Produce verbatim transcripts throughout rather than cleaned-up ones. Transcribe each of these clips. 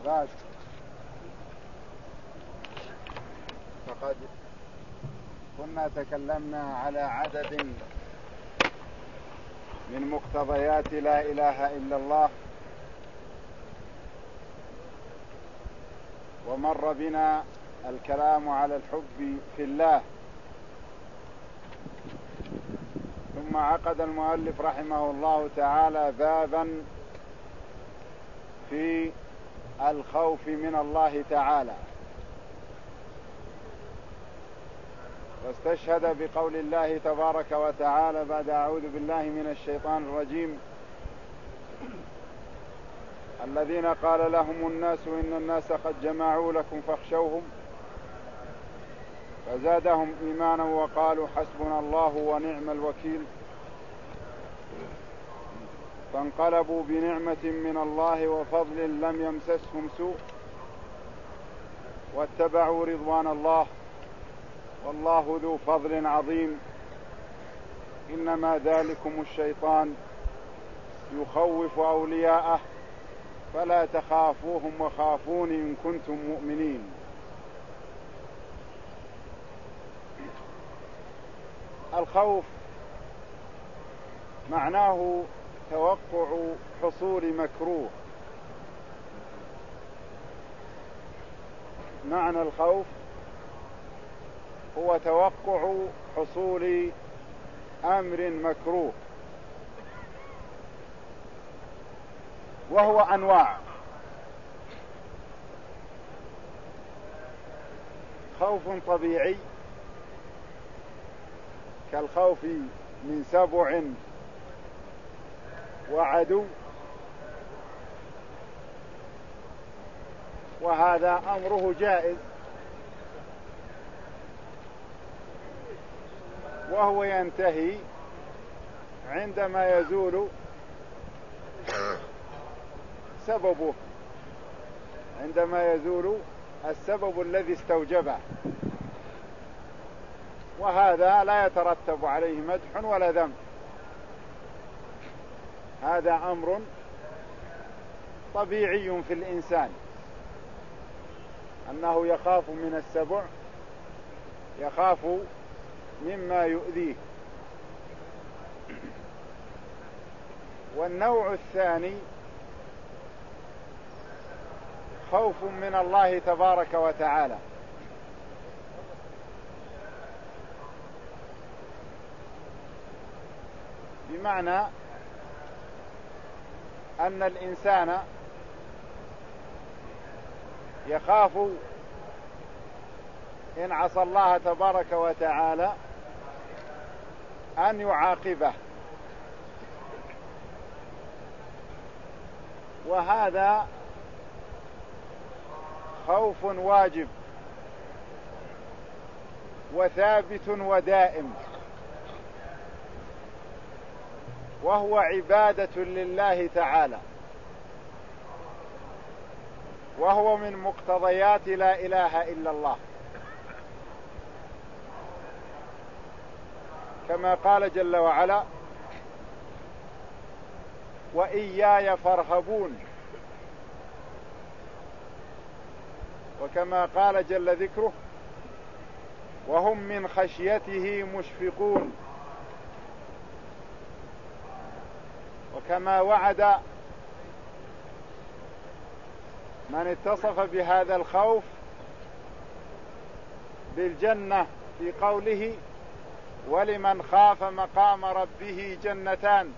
بعد، فقد كنا تكلمنا على عدد من مقتضيات لا إله إلا الله، ومر بنا الكلام على الحب في الله. ثم عقد المؤلف رحمه الله تعالى بابا في الخوف من الله تعالى، واستشهد بقول الله تبارك وتعالى بعد أعوذ بالله من الشيطان الرجيم: الذين قال لهم الناس إن الناس قد جمعوا لكم فاخشوهم فزادهم إيمانا وقالوا حسبنا الله ونعم الوكيل، فانقلبوا بنعمة من الله وفضل لم يمسسهم سوء واتبعوا رضوان الله والله ذو فضل عظيم، إنما ذلكم الشيطان يخوف أولياءه فلا تخافوهم وخافون إن كنتم مؤمنين. الخوف معناه توقع حصول مكروه. معنى الخوف هو توقع حصول أمر مكروه، وهو أنواع: خوف طبيعي كالخوف من سبع وعدو، وهذا أمره جائز، وهو ينتهي عندما يزول سببه، عندما يزول السبب الذي استوجبه، وهذا لا يترتب عليه مدح ولا ذم. هذا أمر طبيعي في الإنسان، أنه يخاف من السبع، يخاف مما يؤذيه. والنوع الثاني خوف من الله تبارك وتعالى، بمعنى أن الإنسان يخاف إن عصى الله تبارك وتعالى أن يعاقبه، وهذا خوف واجب وثابت ودائم، وهو عبادة لله تعالى، وهو من مقتضيات لا إله إلا الله، كما قال جل وعلا: وإياي فارهبون، وكما قال جل ذكره: وهم من خشيته مشفقون، وكما وعد من اتصف بهذا الخوف بالجنة في قوله: ولمن خاف مقام ربه جنتان.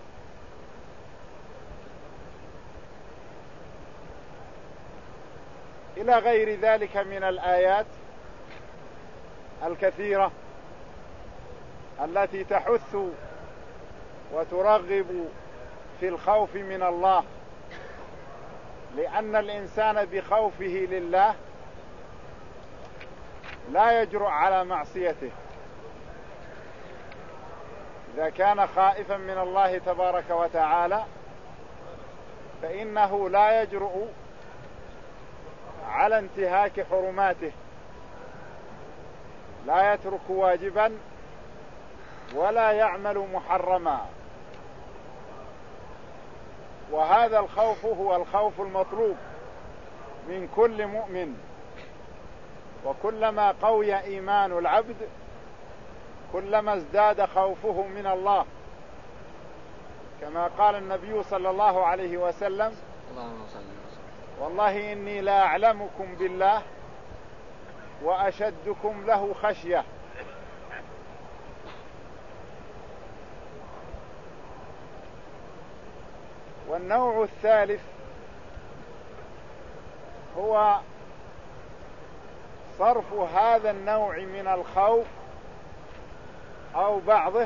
إلى غير ذلك من الآيات الكثيرة التي تحث وترغب في الخوف من الله، لأن الإنسان بخوفه لله لا يجرؤ على معصيته. إذا كان خائفا من الله تبارك وتعالى فإنه لا يجرؤ على انتهاك حرماته، لا يترك واجبا ولا يعمل محرما. وهذا الخوف هو الخوف المطلوب من كل مؤمن، وكلما قوي إيمان العبد كلما ازداد خوفه من الله، كما قال النبي صلى الله عليه وسلم: والله إني لا أعلمكم بالله وأشدكم له خشية. والنوع الثالث هو صرف هذا النوع من الخوف أو بعضه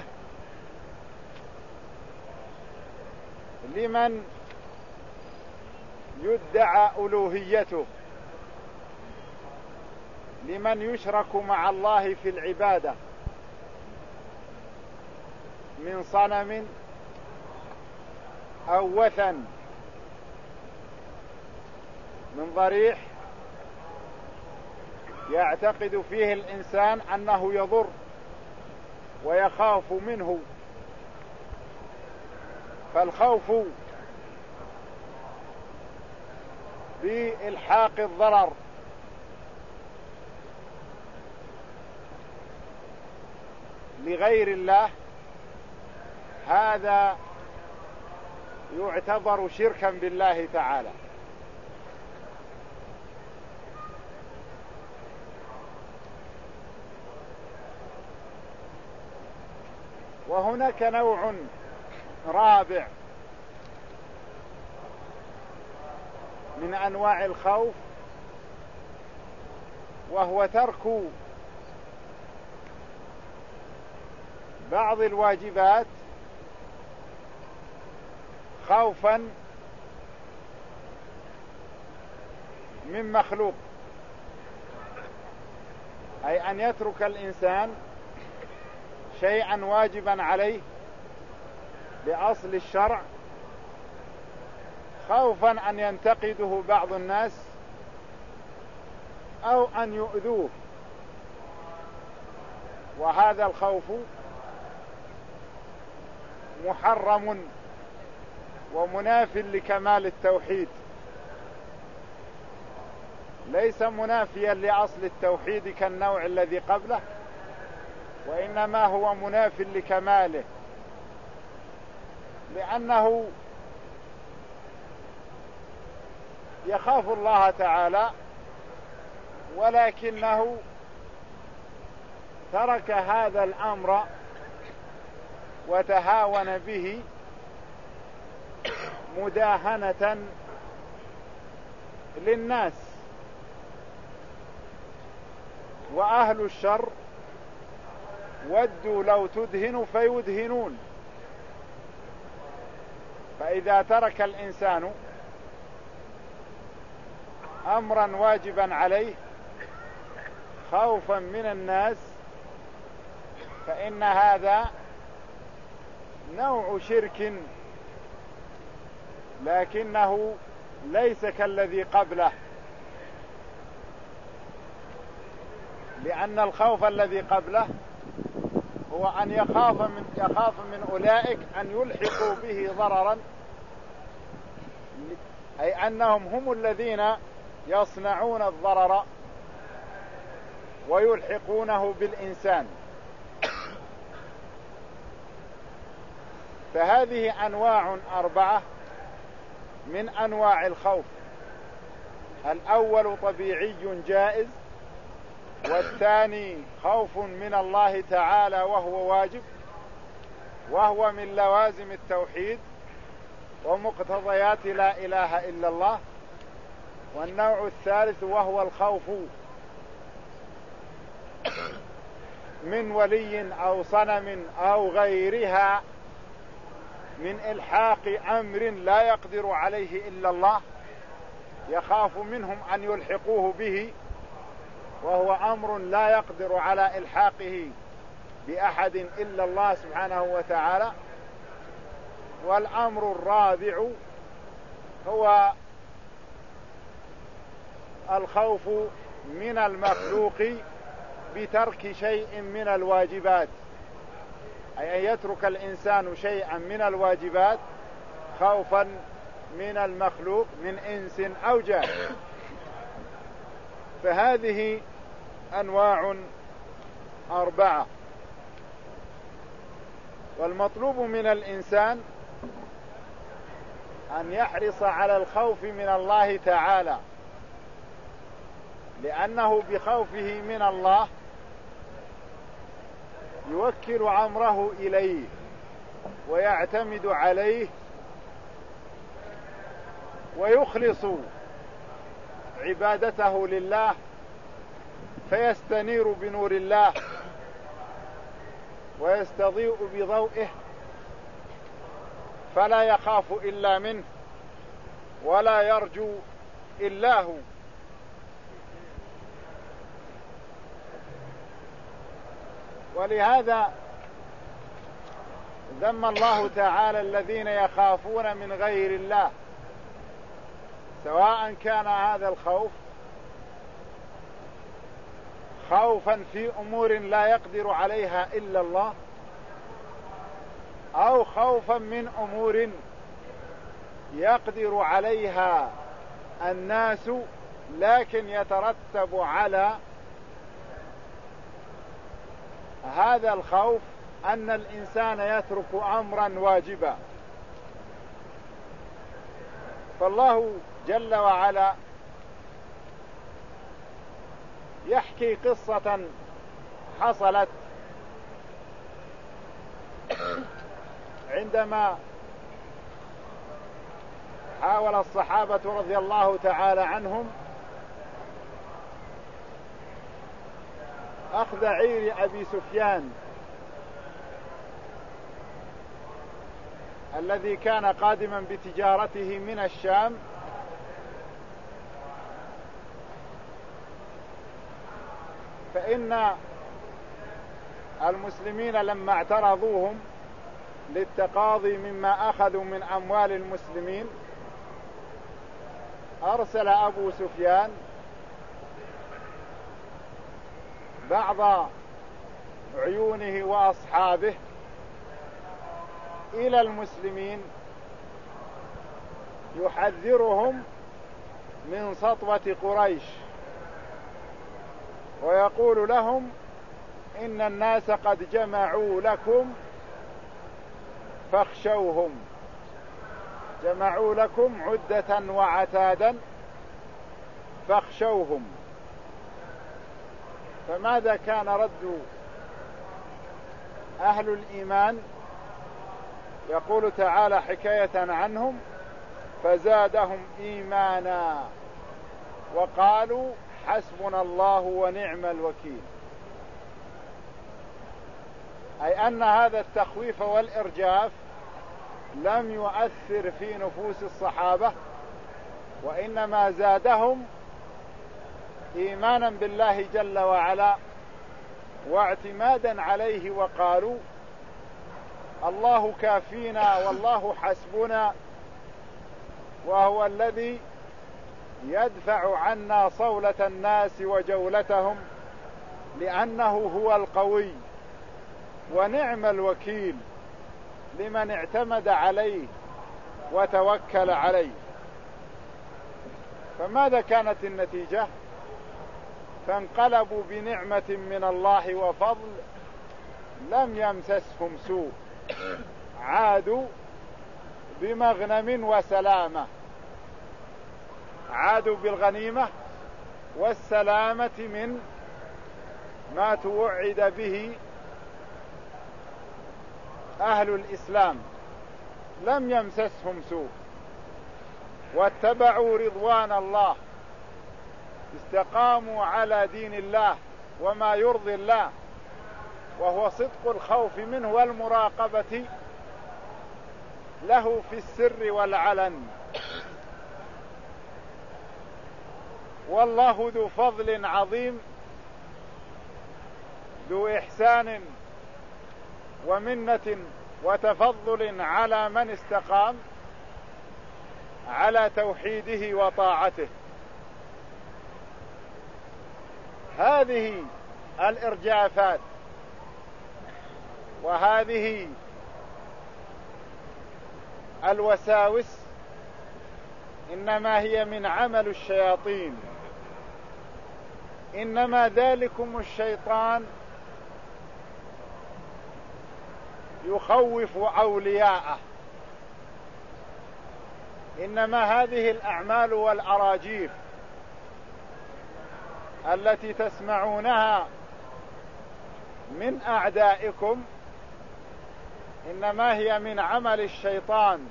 لمن يدعى ألوهيته، لمن يشرك مع الله في العبادة من صنم أو وثن، من ضريح يعتقد فيه الإنسان أنه يضر ويخاف منه. فالخوف بإلحاق الضرر لغير الله هذا يعتبر شركا بالله تعالى. وهناك نوع رابع من أنواع الخوف، وهو ترك بعض الواجبات خوفا من مخلوق، أي أن يترك الإنسان شيئا واجبا عليه بأصل الشرع خوفا أن ينتقده بعض الناس أو أن يؤذوه، وهذا الخوف محرم ومناف لكمال التوحيد، ليس منافيا لأصل التوحيد كالنوع الذي قبله، وإنما هو مناف لكماله، لأنه يخاف الله تعالى ولكنه ترك هذا الأمر وتهاون به مداهنة للناس، وأهل الشر ودوا لو تدهن فيدهنون. فإذا ترك الإنسان أمرا واجبا عليه خوفا من الناس فإن هذا نوع شرك، لكنه ليس كالذي قبله، لأن الخوف الذي قبله هو أن يخاف من, يخاف من أولئك أن يلحقوا به ضررا، أي أنهم هم الذين يصنعون الضرر ويلحقونه بالإنسان. فهذه أنواع أربعة من أنواع الخوف: الأول طبيعي جائز، والثاني خوف من الله تعالى وهو واجب، وهو من لوازم التوحيد ومقتضيات لا إله إلا الله، والنوع الثالث وهو الخوف من ولي أو صنم أو غيرها من إلحاق أمر لا يقدر عليه إلا الله، يخاف منهم أن يلحقوه به، وهو أمر لا يقدر على إلحاقه بأحد إلا الله سبحانه وتعالى. والأمر الرابع هو الخوف من المخلوق بترك شيء من الواجبات، أي أن يترك الإنسان شيئا من الواجبات خوفا من المخلوق من إنس أو جان. فهذه أنواع أربعة. والمطلوب من الإنسان أن يحرص على الخوف من الله تعالى، لأنه بخوفه من الله يوكل أمره إليه ويعتمد عليه ويخلص عبادته لله، فيستنير بنور الله ويستضيء بضوئه، فلا يخاف إلا منه ولا يرجو إلا هو. ولهذا ذم الله تعالى الذين يخافون من غير الله، سواء كان هذا الخوف خوفا في أمور لا يقدر عليها إلا الله، أو خوفا من أمور يقدر عليها الناس لكن يترتب على هذا الخوف أن الإنسان يترك أمرا واجبا. فالله جل وعلا يحكي قصة حصلت عندما حاول الصحابة رضي الله تعالى عنهم أخذ عير أبي سفيان الذي كان قادما بتجارته من الشام، فإن المسلمين لما اعترضوهم للتقاضي مما أخذوا من أموال المسلمين أرسل أبو سفيان بعض عيونه وأصحابه إلى المسلمين يحذرهم من سطوة قريش، ويقول لهم إن الناس قد جمعوا لكم فاخشوهم، جمعوا لكم عدة وعتادا فاخشوهم. فماذا كان رد أهل الإيمان؟ يقول تعالى حكاية عنهم: فزادهم إيمانا وقالوا حسبنا الله ونعم الوكيل. أي أن هذا التخويف والإرجاف لم يؤثر في نفوس الصحابة، وإنما زادهم إيمانا بالله جل وعلا واعتمادا عليه، وقالوا الله كافينا والله حسبنا، وهو الذي يدفع عنا صولة الناس وجولتهم، لأنه هو القوي، ونعم الوكيل لمن اعتمد عليه وتوكل عليه. فماذا كانت النتيجة؟ فانقلبوا بنعمة من الله وفضل لم يمسسهم سوء، عادوا بمغنم وسلامة، عادوا بالغنيمة والسلامة من ما توعد به أهل الإسلام، لم يمسسهم سوء، واتبعوا رضوان الله، استقاموا على دين الله وما يرضي الله، وهو صدق الخوف منه والمراقبة له في السر والعلن. والله ذو فضل عظيم، ذو إحسان ومنة وتفضل على من استقام على توحيده وطاعته. هذه الإرجافات وهذه الوساوس إنما هي من عمل الشياطين، إنما ذلكم الشيطان يخوف أولياءه. إنما هذه الأعمال والأراجيف التي تسمعونها من أعدائكم إنما هي من عمل الشيطان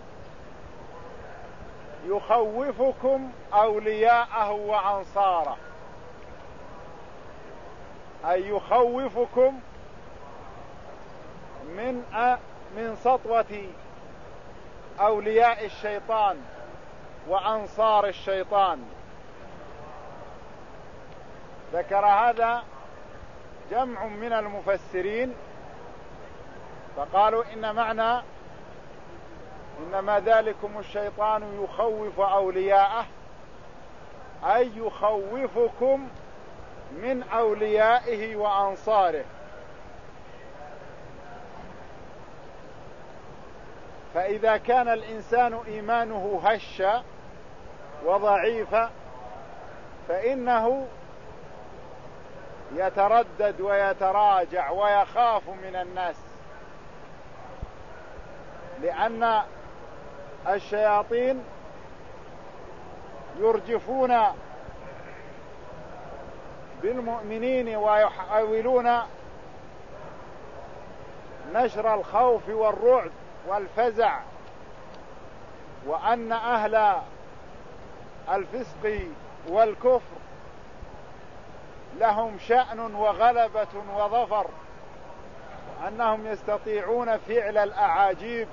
يخوفكم أولياءه وأنصاره، أي يخوفكم من من سطوة أولياء الشيطان وأنصار الشيطان. ذكر هذا جمع من المفسرين فقالوا إن معنى إنما ذلكم الشيطان يخوف أولياءه أي يخوفكم من أوليائه وأنصاره. فإذا كان الإنسان إيمانه هشا وضعيفا فإنه يتردد ويتراجع ويخاف من الناس، لأن الشياطين يرجفون بالمؤمنين ويحاولون نشر الخوف والرعب والفزع، وأن أهل الفسق والكفر لهم شأن وغلبة وظفر، أنهم يستطيعون فعل الأعاجيب،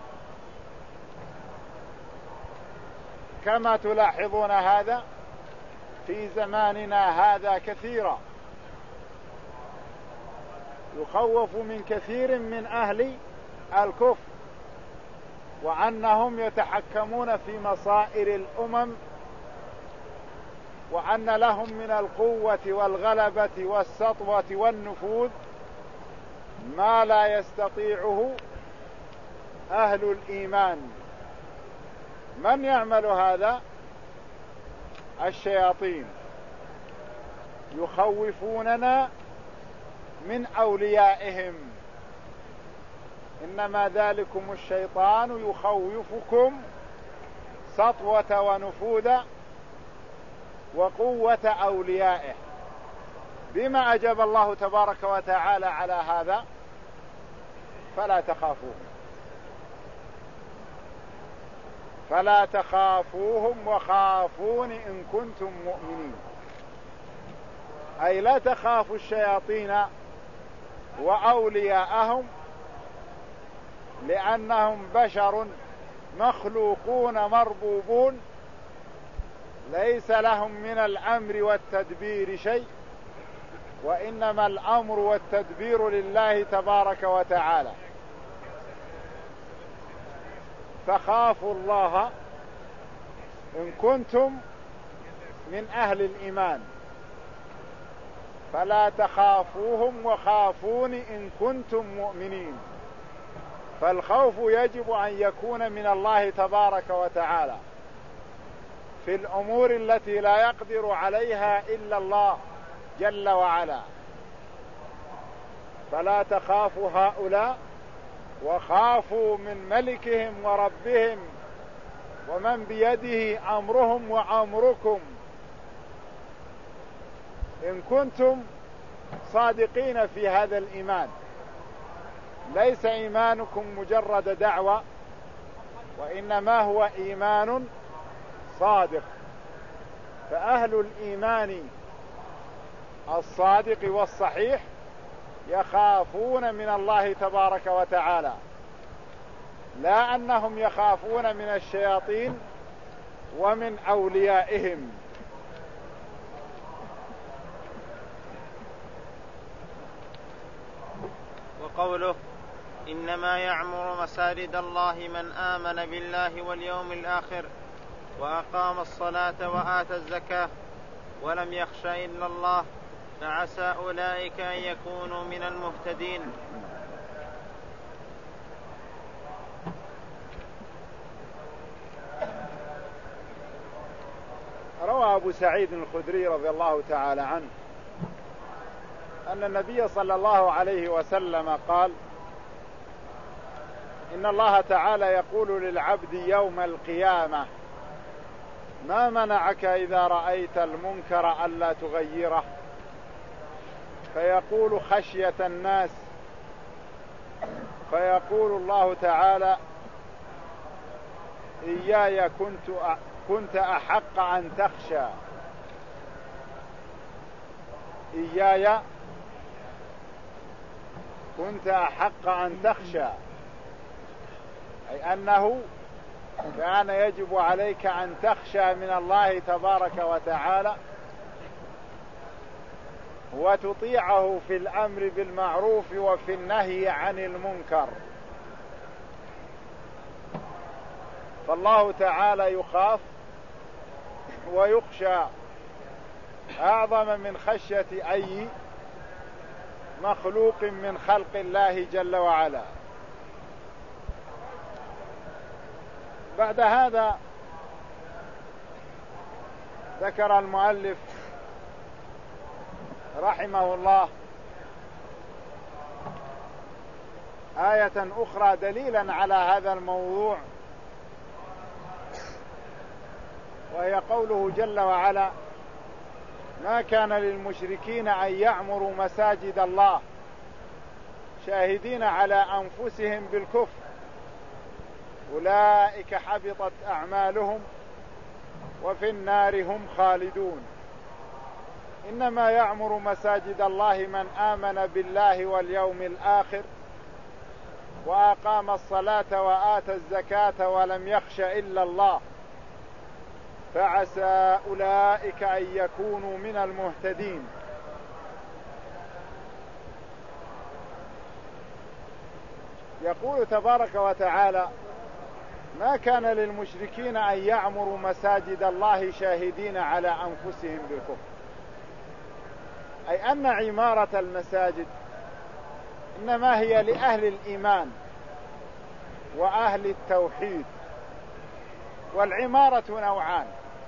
كما تلاحظون هذا في زماننا هذا كثيرا. يخوف من كثير من أهل الكفر وأنهم يتحكمون في مصائر الأمم، وأن لهم من القوة والغلبة والسطوة والنفوذ ما لا يستطيعه أهل الإيمان. من يعمل هذا؟ الشياطين يخوفوننا من أوليائهم. إنما ذلكم الشيطان يخوفكم سطوة ونفوذ وقوة أوليائه. بما أجاب الله تبارك وتعالى على هذا؟ فلا تخافوهم فلا تخافوهم وخافون إن كنتم مؤمنين، أي لا تخافوا الشياطين وأولياءهم، لأنهم بشر مخلوقون مربوبون ليس لهم من الأمر والتدبير شيء، وإنما الأمر والتدبير لله تبارك وتعالى. فخافوا الله إن كنتم من أهل الإيمان، فلا تخافوهم وخافون إن كنتم مؤمنين. فالخوف يجب أن يكون من الله تبارك وتعالى في الأمور التي لا يقدر عليها إلا الله جل وعلا. فلا تخافوا هؤلاء وخافوا من ملكهم وربهم ومن بيده أمرهم وأمركم إن كنتم صادقين في هذا الإيمان. ليس إيمانكم مجرد دعوة، وإنما هو إيمان صادق. فأهل الإيمان الصادق والصحيح يخافون من الله تبارك وتعالى، لا أنهم يخافون من الشياطين ومن أوليائهم. وقوله إنما يعمر مساجد الله من آمن بالله واليوم الآخر وأقام الصلاة وآتى الزكاة ولم يخش إلا الله فعسى أولئك أن يكونوا من المهتدين. روى أبو سعيد الخدري رضي الله تعالى عنه أن النبي صلى الله عليه وسلم قال: إن الله تعالى يقول للعبد يوم القيامة: ما منعك إذا رأيت المنكر ألا تغيره؟ فيقول: خشية الناس. فيقول الله تعالى: إياي كنت كنت أحق أن تخشى. إياي كنت أحق أن تخشى، أي أنه كان يجب عليك أن تخشى من الله تبارك وتعالى وتطيعه في الأمر بالمعروف وفي النهي عن المنكر. فالله تعالى يخاف ويخشى أعظم من خشية أي مخلوق من خلق الله جل وعلا. بعد هذا ذكر المؤلف رحمه الله آية أخرى دليلا على هذا الموضوع، وهي قوله جل وعلا: ما كان للمشركين أن يعمروا مساجد الله شاهدين على أنفسهم بالكفر أولئك حبطت أعمالهم وفي النار هم خالدون. إنما يعمر مساجد الله من آمن بالله واليوم الآخر وأقام الصلاة وآتى الزكاة ولم يخش إلا الله فعسى أولئك أن يكونوا من المهتدين. يقول تبارك وتعالى: ما كان للمشركين أن يعمروا مساجد الله شاهدين على أنفسهم بالكفر، أي أن عمارة المساجد إنما هي لأهل الإيمان وأهل التوحيد. والعمارة نوعان: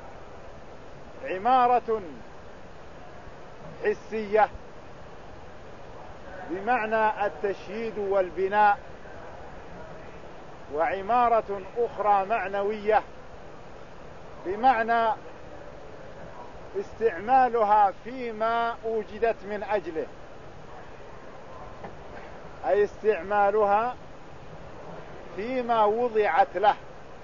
عمارة حسية بمعنى التشييد والبناء، وعمارة أخرى معنوية بمعنى استعمالها فيما أوجدت من أجله، أي استعمالها فيما وضعت له،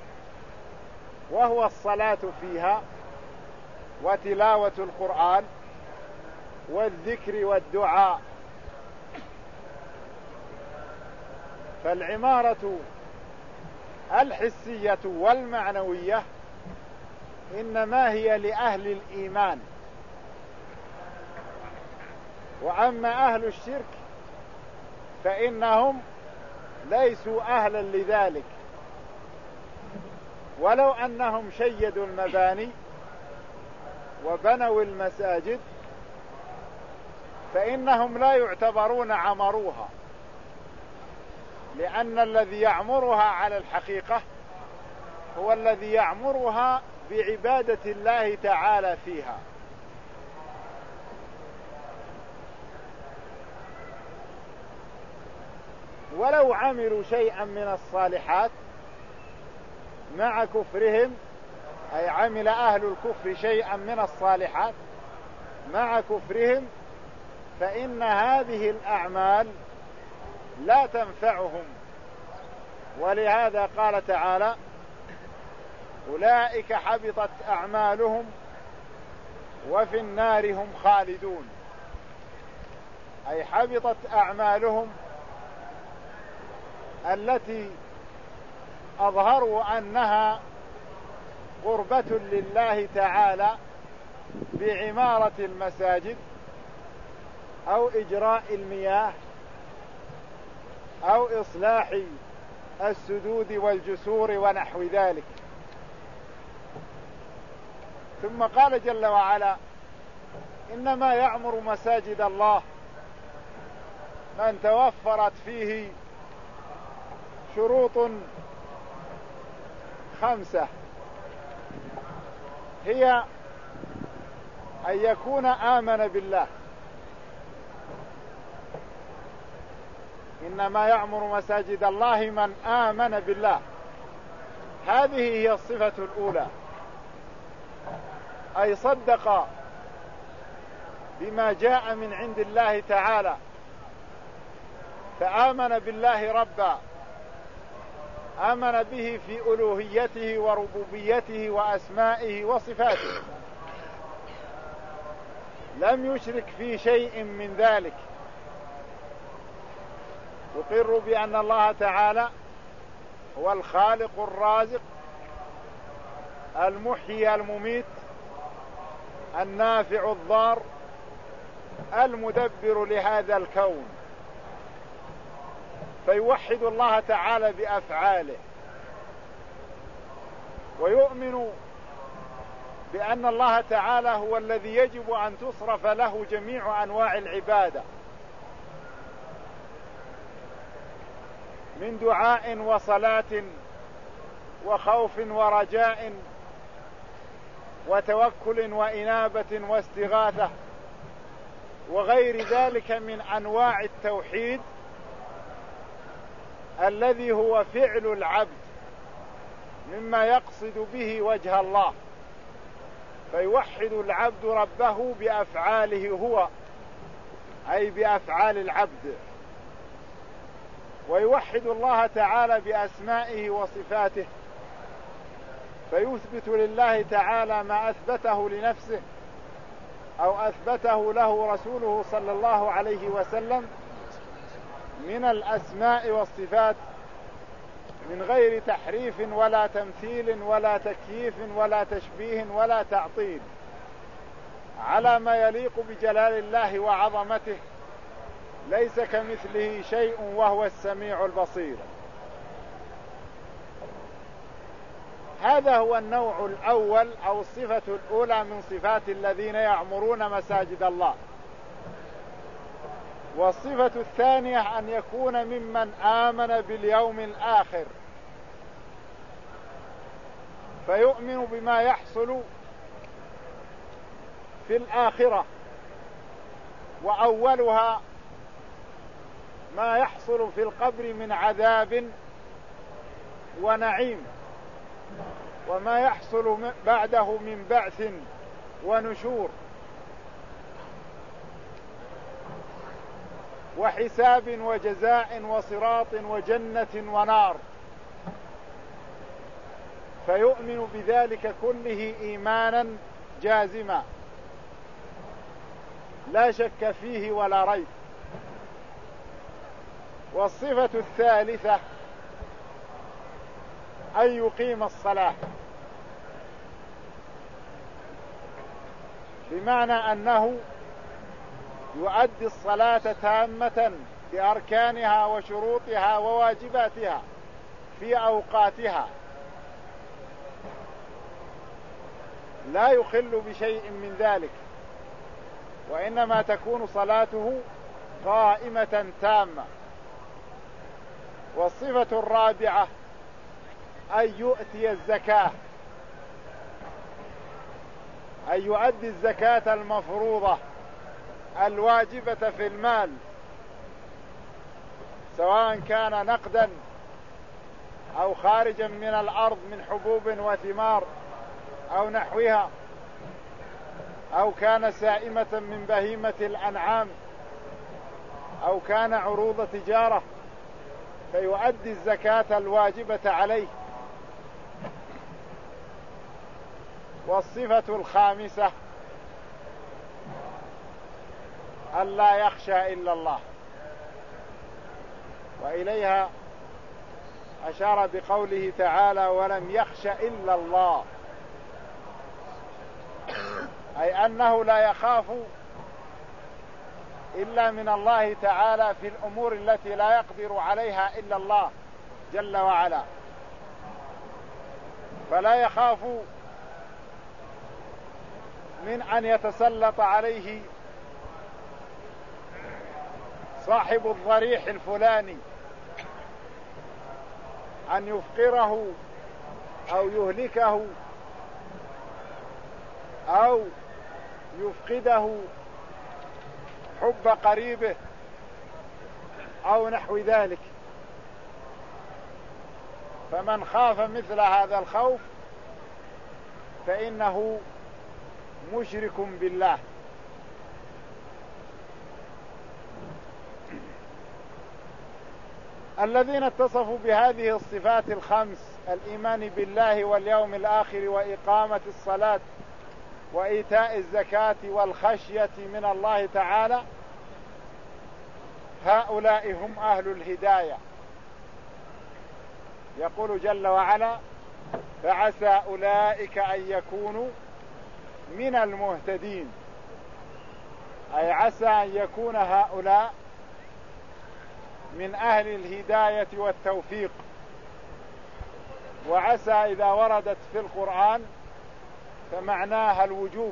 وهو الصلاة فيها وتلاوة القرآن والذكر والدعاء. فالعمارة الحسية والمعنوية إنما هي لأهل الإيمان، وأما أهل الشرك فإنهم ليسوا أهلا لذلك، ولو أنهم شيدوا المباني وبنوا المساجد فإنهم لا يعتبرون عمروها، لأن الذي يعمرها على الحقيقة هو الذي يعمرها بعبادة الله تعالى فيها. ولو عملوا شيئا من الصالحات مع كفرهم، أي عمل أهل الكفر شيئا من الصالحات مع كفرهم، فإن هذه الأعمال لا تنفعهم. ولهذا قال تعالى: أولئك حبطت أعمالهم وفي النار هم خالدون، أي حبطت أعمالهم التي أظهروا أنها قربة لله تعالى بعمارة المساجد أو إجراء المياه أو إصلاح السدود والجسور ونحو ذلك. ثم قال جل وعلا: إنما يعمر مساجد الله من توفرت فيه شروط خمسة، هي أن يكون آمن بالله إنما يعمر مساجد الله من آمن بالله. هذه هي الصفة الأولى، أي صدق بما جاء من عند الله تعالى، فآمن بالله ربا، آمن به في ألوهيته وربوبيته وأسمائه وصفاته، لم يشرك في شيء من ذلك. يقر بأن الله تعالى هو الخالق الرازق المحيي المميت النافع الضار المدبر لهذا الكون، فيوحد الله تعالى بأفعاله، ويؤمن بأن الله تعالى هو الذي يجب أن تصرف له جميع أنواع العبادة، من دعاء وصلاة وخوف ورجاء وتوكل وإنابة واستغاثة وغير ذلك من أنواع التوحيد الذي هو فعل العبد مما يقصد به وجه الله. فيوحد العبد ربه بأفعاله هو، أي بأفعال العبد، ويوحد الله تعالى بأسمائه وصفاته، فيثبت لله تعالى ما أثبته لنفسه أو أثبته له رسوله صلى الله عليه وسلم من الأسماء والصفات من غير تحريف ولا تمثيل ولا تكييف ولا تشبيه ولا تعطيل، على ما يليق بجلال الله وعظمته، ليس كمثله شيء وهو السميع البصير. هذا هو النوع الأول أو الصفة الأولى من صفات الذين يعمرون مساجد الله. والصفة الثانية أن يكون ممن آمن باليوم الآخر، فيؤمن بما يحصل في الآخرة، وأولها ما يحصل في القبر من عذاب ونعيم، وما يحصل بعده من بعث ونشور وحساب وجزاء وصراط وجنة ونار، فيؤمن بذلك كله إيمانا جازما لا شك فيه ولا ريب. والصفة الثالثة أن يقيم الصلاة، بمعنى أنه يؤدي الصلاة تامة بأركانها وشروطها وواجباتها في أوقاتها، لا يخل بشيء من ذلك، وإنما تكون صلاته قائمة تامة. والصفة الرابعة أن يؤتي الزكاة، أن يؤدي الزكاة المفروضة الواجبة في المال، سواء كان نقدا أو خارجا من الأرض من حبوب وثمار أو نحوها، أو كان سائمة من بهيمة الأنعام، أو كان عروض تجارة، فيؤدي الزكاة الواجبة عليه. والصفة الخامسة ألا يخشى إلا الله، وإليها أشار بقوله تعالى ولم يخش إلا الله، أي أنه لا يخاف إلا من الله تعالى في الأمور التي لا يقدر عليها إلا الله جل وعلا، فلا يخاف من أن يتسلط عليه صاحب الضريح الفلاني أن يفقره أو يهلكه أو يفقده حب قريبه أو نحو ذلك. فمن خاف مثل هذا الخوف فإنه مشرك بالله. الذين اتصفوا بهذه الصفات الخمس: الإيمان بالله واليوم الآخر وإقامة الصلاة وإيتاء الزكاة والخشية من الله تعالى، هؤلاء هم أهل الهداية. يقول جل وعلا: فعسى أولئك أن يكونوا من المهتدين، أي عسى أن يكون هؤلاء من أهل الهداية والتوفيق. وعسى إذا وردت في القرآن فمعناها الوجوب،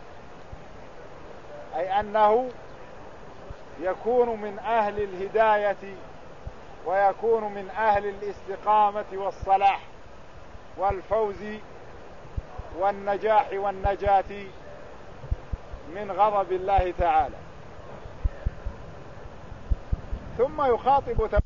أي أنه يكون من أهل الهداية ويكون من أهل الاستقامة والصلاح والفوز والنجاح والنجاة من غضب الله تعالى. ثم يخاطب